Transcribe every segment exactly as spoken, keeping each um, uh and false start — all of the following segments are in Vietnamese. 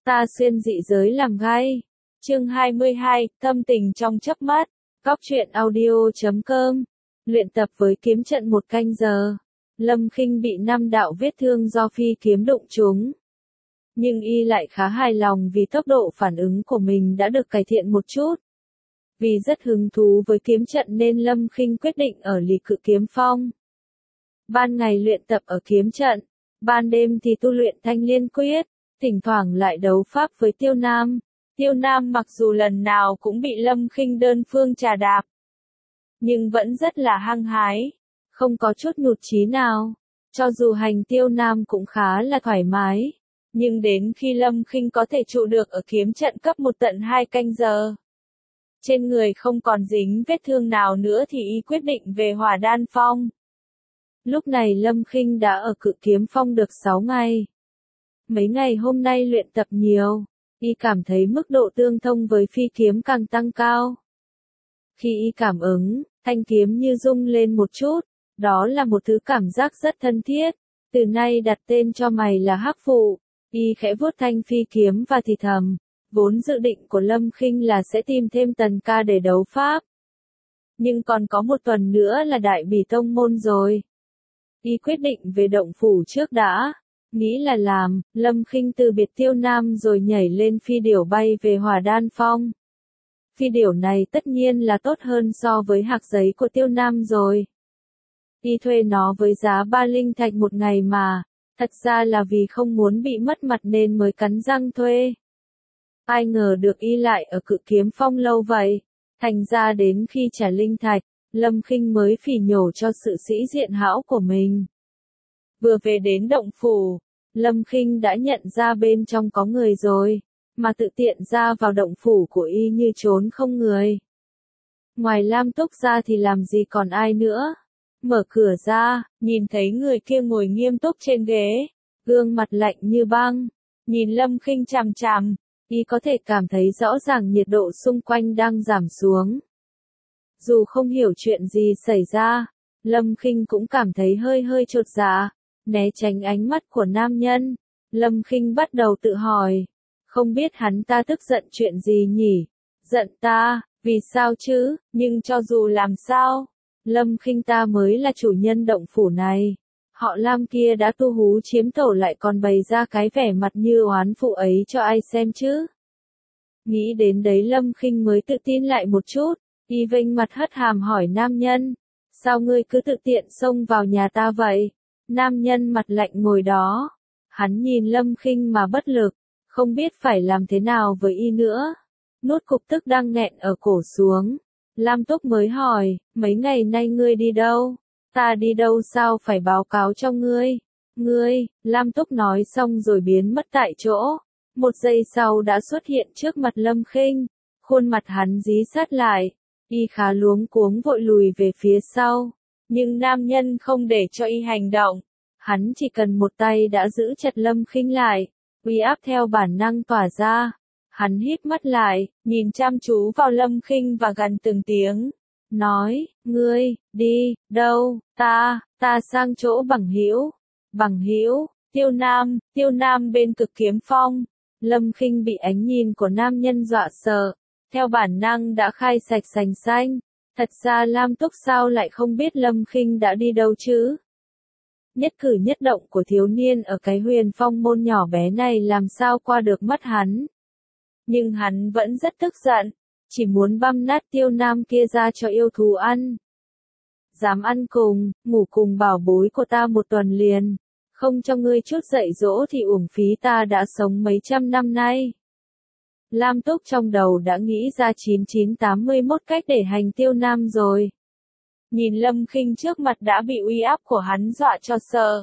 Ta xuyên dị giới làm gay. Chương hai mươi hai, thâm tình trong chớp mắt. Góc truyện audio chấm com. Luyện tập với kiếm trận một canh giờ. Lâm Khinh bị năm đạo vết thương do phi kiếm đụng trúng. Nhưng y lại khá hài lòng vì tốc độ phản ứng của mình đã được cải thiện một chút. Vì rất hứng thú với kiếm trận nên Lâm Khinh quyết định ở Lý Cự Kiếm Phong. Ban ngày luyện tập ở kiếm trận, ban đêm thì tu luyện Thanh Liên Quyết, thỉnh thoảng lại đấu pháp với Tiêu Nam. Tiêu Nam mặc dù lần nào cũng bị Lâm Khinh đơn phương trà đạp, nhưng vẫn rất là hăng hái, không có chút nhụt chí nào. Cho dù hành Tiêu Nam cũng khá là thoải mái, nhưng đến khi Lâm Khinh có thể trụ được ở kiếm trận cấp một tận hai canh giờ, trên người không còn dính vết thương nào nữa thì y quyết định về Hỏa Đan Phong. Lúc này Lâm Khinh đã ở Cự Kiếm Phong được sáu ngày. Mấy ngày hôm nay luyện tập nhiều, y cảm thấy mức độ tương thông với phi kiếm càng tăng cao. Khi y cảm ứng, thanh kiếm như rung lên một chút, đó là một thứ cảm giác rất thân thiết. Từ nay đặt tên cho mày là Hắc Phụ. Y khẽ vuốt thanh phi kiếm và thì thầm, vốn dự định của Lâm Khinh là sẽ tìm thêm Tần Ca để đấu pháp. Nhưng còn có một tuần nữa là Đại Bỉ Tông môn rồi. Y quyết định về động phủ trước đã. Nghĩ là làm, Lâm Khinh từ biệt Tiêu Nam rồi nhảy lên phi điểu bay về Hỏa Đan Phong. Phi điểu này tất nhiên là tốt hơn so với hạc giấy của Tiêu Nam rồi. Y thuê nó với giá ba linh thạch một ngày mà, thật ra là vì không muốn bị mất mặt nên mới cắn răng thuê. Ai ngờ được y lại ở Cự Kiếm Phong lâu vậy, thành ra đến khi trả linh thạch, Lâm Khinh mới phỉ nhổ cho sự sĩ diện hão của mình. Vừa về đến động phủ, Lâm Khinh đã nhận ra bên trong có người rồi, mà tự tiện ra vào động phủ của y như trốn không người. Ngoài Lam Túc ra thì làm gì còn ai nữa. Mở cửa ra, nhìn thấy người kia ngồi nghiêm túc trên ghế, gương mặt lạnh như băng, nhìn Lâm Khinh chằm chằm, y có thể cảm thấy rõ ràng nhiệt độ xung quanh đang giảm xuống. Dù không hiểu chuyện gì xảy ra, Lâm Khinh cũng cảm thấy hơi hơi chột dạ, né tránh ánh mắt của nam nhân. Lâm Khinh bắt đầu tự hỏi, không biết hắn ta tức giận chuyện gì nhỉ? Giận ta, vì sao chứ? Nhưng cho dù làm sao, Lâm Khinh ta mới là chủ nhân động phủ này. Họ Lam kia đã tu hú chiếm tổ lại còn bày ra cái vẻ mặt như oán phụ ấy cho ai xem chứ? Nghĩ đến đấy Lâm Khinh mới tự tin lại một chút. Y vênh mặt hất hàm hỏi nam nhân, sao ngươi cứ tự tiện xông vào nhà ta vậy? Nam nhân mặt lạnh ngồi đó, hắn nhìn Lâm Khinh mà bất lực, không biết phải làm thế nào với y nữa. Nuốt cục tức đang nghẹn ở cổ xuống, Lam Túc mới hỏi, mấy ngày nay ngươi đi đâu? Ta đi đâu sao phải báo cáo cho ngươi? Ngươi, Lam Túc nói xong rồi biến mất tại chỗ, một giây sau đã xuất hiện trước mặt Lâm Khinh, khuôn mặt hắn dí sát lại. Y khá luống cuống vội lùi về phía sau, nhưng nam nhân không để cho y hành động, hắn chỉ cần một tay đã giữ chặt Lâm Khinh lại, uy áp theo bản năng tỏa ra. Hắn híp mắt lại, nhìn chăm chú vào Lâm Khinh và gằn từng tiếng, nói, ngươi, đi, đâu, ta, ta sang chỗ Bằng Hữu. Bằng Hữu, Tiêu Nam, Tiêu Nam bên Cực Kiếm Phong. Lâm Khinh bị ánh nhìn của nam nhân dọa sợ. Theo bản năng đã khai sạch sành xanh, thật ra Lam Túc sao lại không biết Lâm Khinh đã đi đâu chứ? Nhất cử nhất động của thiếu niên ở cái Huyền Phong môn nhỏ bé này làm sao qua được mắt hắn. Nhưng hắn vẫn rất tức giận, chỉ muốn băm nát Tiêu Nam kia ra cho yêu thú ăn. Dám ăn cùng, ngủ cùng bảo bối của ta một tuần liền, không cho ngươi chút dạy dỗ thì uổng phí ta đã sống mấy trăm năm nay. Lam Túc trong đầu đã nghĩ ra chín chín tám mươi mốt cách để hành Tiêu Nam rồi. Nhìn Lâm Khinh trước mặt đã bị uy áp của hắn dọa cho sợ.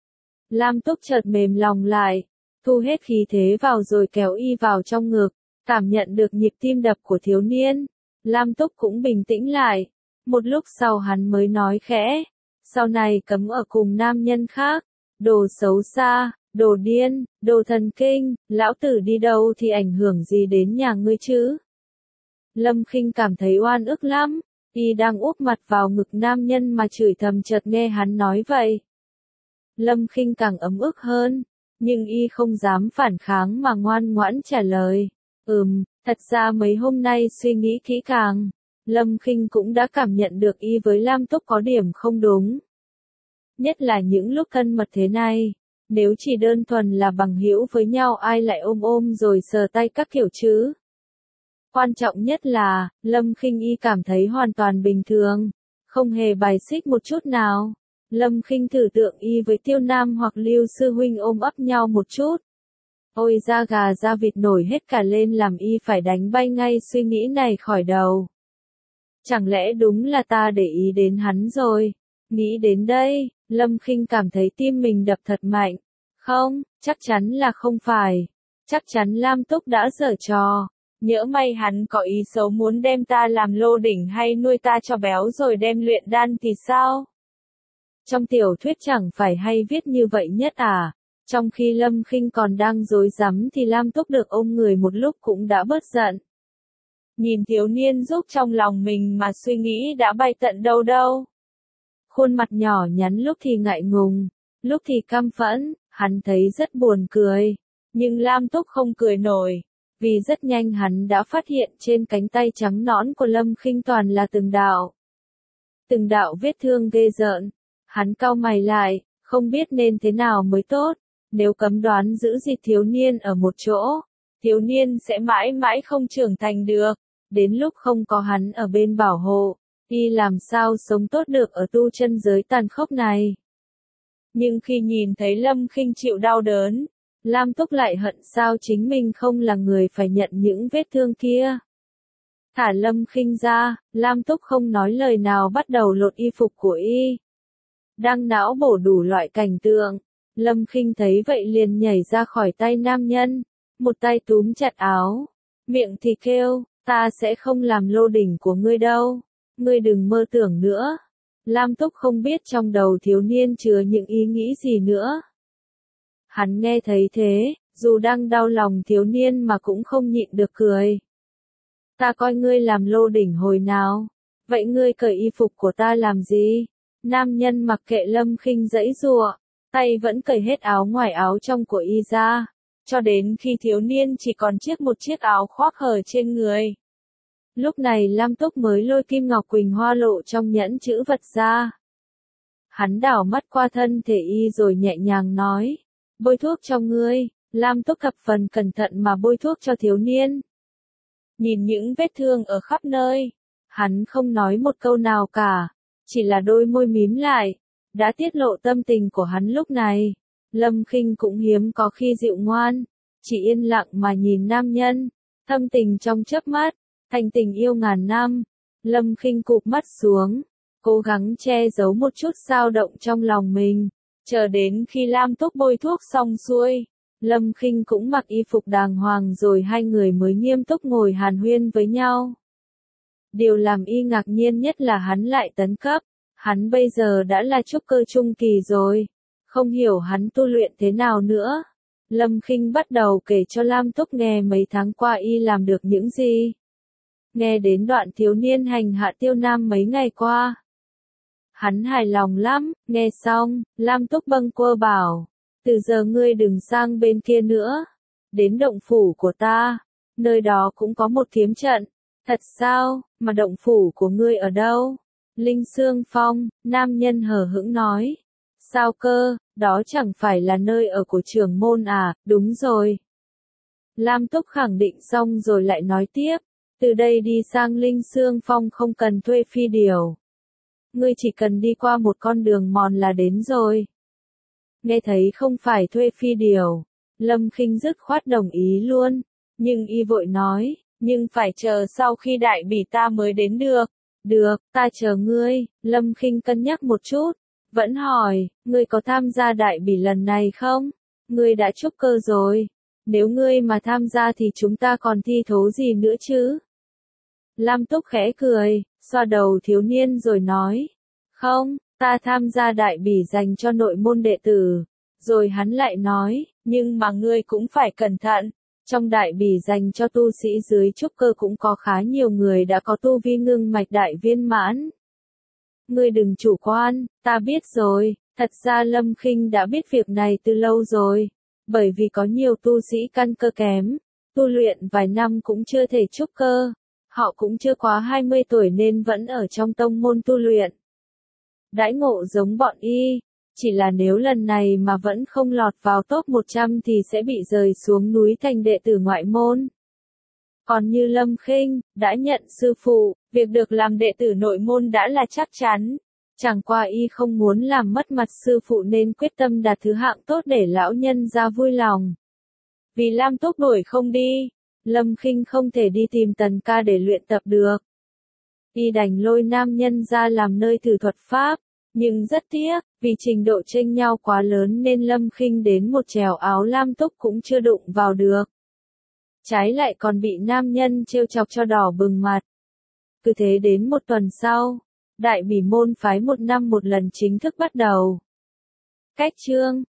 Lam Túc chợt mềm lòng lại, thu hết khí thế vào rồi kéo y vào trong ngực, cảm nhận được nhịp tim đập của thiếu niên. Lam Túc cũng bình tĩnh lại, một lúc sau hắn mới nói khẽ, sau này cấm ở cùng nam nhân khác, đồ xấu xa. Đồ điên, đồ thần kinh, lão tử đi đâu thì ảnh hưởng gì đến nhà ngươi chứ? Lâm Khinh cảm thấy oan ức lắm, y đang úp mặt vào ngực nam nhân mà chửi thầm chợt nghe hắn nói vậy. Lâm Khinh càng ấm ức hơn, nhưng y không dám phản kháng mà ngoan ngoãn trả lời. Ừm, thật ra mấy hôm nay suy nghĩ kỹ càng, Lâm Khinh cũng đã cảm nhận được y với Lam Túc có điểm không đúng. Nhất là những lúc thân mật thế này, nếu chỉ đơn thuần là bằng hữu với nhau ai lại ôm ôm rồi sờ tay các kiểu chứ. Quan trọng nhất là, Lâm Khinh y cảm thấy hoàn toàn bình thường, không hề bài xích một chút nào. Lâm Khinh thử tượng y với Tiêu Nam hoặc Lưu Sư Huynh ôm ấp nhau một chút. Ôi da gà da vịt nổi hết cả lên làm y phải đánh bay ngay suy nghĩ này khỏi đầu. Chẳng lẽ đúng là ta để ý đến hắn rồi? Nghĩ đến đây, Lâm Khinh cảm thấy tim mình đập thật mạnh. Không, chắc chắn là không phải. Chắc chắn Lam Túc đã giở trò. Nhỡ may hắn có ý xấu muốn đem ta làm lô đỉnh hay nuôi ta cho béo rồi đem luyện đan thì sao? Trong tiểu thuyết chẳng phải hay viết như vậy nhất à? Trong khi Lâm Khinh còn đang rối rắm thì Lam Túc được ôm người một lúc cũng đã bớt giận. Nhìn thiếu niên giúp trong lòng mình mà suy nghĩ đã bay tận đâu đâu. Khuôn mặt nhỏ nhắn lúc thì ngại ngùng, lúc thì căm phẫn, hắn thấy rất buồn cười. Nhưng Lam Túc không cười nổi, vì rất nhanh hắn đã phát hiện trên cánh tay trắng nõn của Lâm Khinh toàn là từng đạo. Từng đạo vết thương ghê rợn. Hắn cau mày lại, không biết nên thế nào mới tốt. Nếu cấm đoán giữ gìn thiếu niên ở một chỗ, thiếu niên sẽ mãi mãi không trưởng thành được. Đến lúc không có hắn ở bên bảo hộ, y làm sao sống tốt được ở tu chân giới tàn khốc này. Nhưng khi nhìn thấy Lâm Khinh chịu đau đớn, Lam Túc lại hận sao chính mình không là người phải nhận những vết thương kia. Thả Lâm Khinh ra, Lam Túc không nói lời nào bắt đầu lột y phục của y. Đang não bổ đủ loại cảnh tượng, Lâm Khinh thấy vậy liền nhảy ra khỏi tay nam nhân, một tay túm chặt áo, miệng thì kêu, ta sẽ không làm lô đỉnh của ngươi đâu, ngươi đừng mơ tưởng nữa. Lam Túc không biết trong đầu thiếu niên chứa những ý nghĩ gì nữa. Hắn nghe thấy thế, dù đang đau lòng thiếu niên mà cũng không nhịn được cười. Ta coi ngươi làm lô đỉnh hồi nào, vậy ngươi cởi y phục của ta làm gì? Nam nhân mặc kệ Lâm Khinh giãy giụa, tay vẫn cởi hết áo ngoài áo trong của y ra, cho đến khi thiếu niên chỉ còn chiếc một chiếc áo khoác hở trên người. Lúc này Lam Túc mới lôi kim ngọc quỳnh hoa lộ trong nhẫn chữ vật ra. Hắn đảo mắt qua thân thể y rồi nhẹ nhàng nói, bôi thuốc cho ngươi. Lam Túc thập phần cẩn thận mà bôi thuốc cho thiếu niên. Nhìn những vết thương ở khắp nơi, hắn không nói một câu nào cả, chỉ là đôi môi mím lại, đã tiết lộ tâm tình của hắn lúc này. Lâm Khinh cũng hiếm có khi dịu ngoan, chỉ yên lặng mà nhìn nam nhân, thâm tình trong chớp mắt, thành tình yêu ngàn năm. Lâm Khinh cụp mắt xuống, cố gắng che giấu một chút dao động trong lòng mình, chờ đến khi Lam Túc bôi thuốc xong xuôi, Lâm Khinh cũng mặc y phục đàng hoàng rồi hai người mới nghiêm túc ngồi hàn huyên với nhau. Điều làm y ngạc nhiên nhất là hắn lại tấn cấp, hắn bây giờ đã là trúc cơ trung kỳ rồi, không hiểu hắn tu luyện thế nào nữa. Lâm Khinh bắt đầu kể cho Lam Túc nghe mấy tháng qua y làm được những gì. Nghe đến đoạn thiếu niên hành hạ Tiêu Nam mấy ngày qua, hắn hài lòng lắm. Nghe xong, Lam Túc bâng quơ bảo, từ giờ ngươi đừng sang bên kia nữa, đến động phủ của ta, nơi đó cũng có một kiếm trận. Thật sao, mà động phủ của ngươi ở đâu? Linh Sương Phong, nam nhân hờ hững nói. Sao cơ, đó chẳng phải là nơi ở của trưởng môn à? Đúng rồi. Lam Túc khẳng định xong rồi lại nói tiếp, từ đây đi sang Linh Sương Phong không cần thuê phi điều. Ngươi chỉ cần đi qua một con đường mòn là đến rồi. Nghe thấy không phải thuê phi điều, Lâm Khinh dứt khoát đồng ý luôn, nhưng y vội nói, nhưng phải chờ sau khi đại bỉ ta mới đến được. Được, ta chờ ngươi. Lâm Khinh cân nhắc một chút, vẫn hỏi, ngươi có tham gia đại bỉ lần này không? Ngươi đã trúc cơ rồi, nếu ngươi mà tham gia thì chúng ta còn thi thố gì nữa chứ? Lam Túc khẽ cười, xoa đầu thiếu niên rồi nói, không, ta tham gia đại bỉ dành cho nội môn đệ tử. Rồi hắn lại nói, nhưng mà ngươi cũng phải cẩn thận, trong đại bỉ dành cho tu sĩ dưới trúc cơ cũng có khá nhiều người đã có tu vi ngưng mạch đại viên mãn. Ngươi đừng chủ quan, ta biết rồi. Thật ra Lâm Khinh đã biết việc này từ lâu rồi, Bởi vì có nhiều tu sĩ căn cơ kém, tu luyện vài năm cũng chưa thể trúc cơ, họ cũng chưa quá hai mươi tuổi nên vẫn ở trong tông môn tu luyện. Đãi ngộ giống bọn y, chỉ là nếu lần này mà vẫn không lọt vào top một trăm thì sẽ bị rời xuống núi thành đệ tử ngoại môn. Còn như Lâm Khinh, đã nhận sư phụ, việc được làm đệ tử nội môn đã là chắc chắn. Chẳng qua y không muốn làm mất mặt sư phụ nên quyết tâm đạt thứ hạng tốt để lão nhân ra vui lòng. Vì Lam Túc đuổi không đi, Lâm Khinh không thể đi tìm Tần Ca để luyện tập được. Y đành lôi nam nhân ra làm nơi thử thuật pháp, nhưng rất tiếc, vì trình độ chênh nhau quá lớn nên Lâm Khinh đến một trèo áo Lam Túc cũng chưa đụng vào được. Trái lại còn bị nam nhân trêu chọc cho đỏ bừng mặt. Cứ thế đến một tuần sau, Đại Bỉ môn phái một năm một lần chính thức bắt đầu. Cách chương